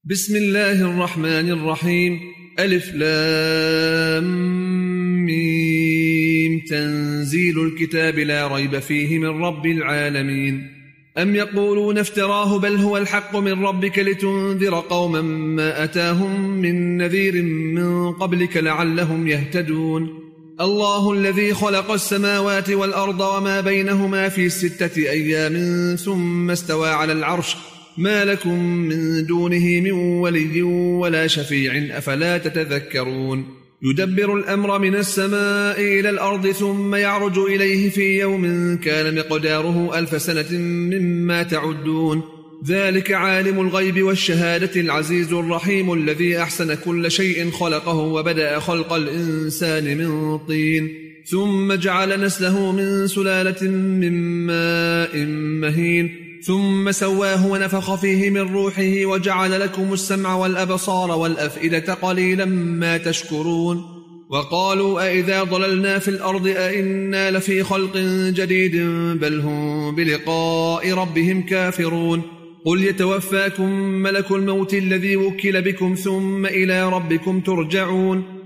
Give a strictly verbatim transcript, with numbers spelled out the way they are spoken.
بسم الله الرحمن الرحيم. ألف لام ميم. تنزيل الكتاب لا ريب فيه من رب العالمين. أم يقولون افتراه بل هو الحق من ربك لتنذر قوما ما أتاهم من نذير من قبلك لعلهم يهتدون. الله الذي خلق السماوات والأرض وما بينهما في ستة أيام ثم استوى على العرش ما لكم من دونه من ولي ولا شفيع أفلا تتذكرون. يدبر الأمر من السماء إلى الأرض ثم يعرج إليه في يوم كان مقداره ألف سنة مما تعدون. ذلك عالم الغيب والشهادة العزيز الرحيم الذي أحسن كل شيء خلقه وبدأ خلق الإنسان من طين ثم جعل نسله من سلالة من ماء مهين ثم سواه ونفخ فيه من روحه وجعل لكم السمع والأبصار والأفئدة قليلا ما تشكرون. وقالوا أئذا ضللنا في الأرض أئنا لفي خلق جديد بل هم بلقاء ربهم كافرون. قل يتوفاكم ملك الموت الذي وكل بكم ثم إلى ربكم ترجعون.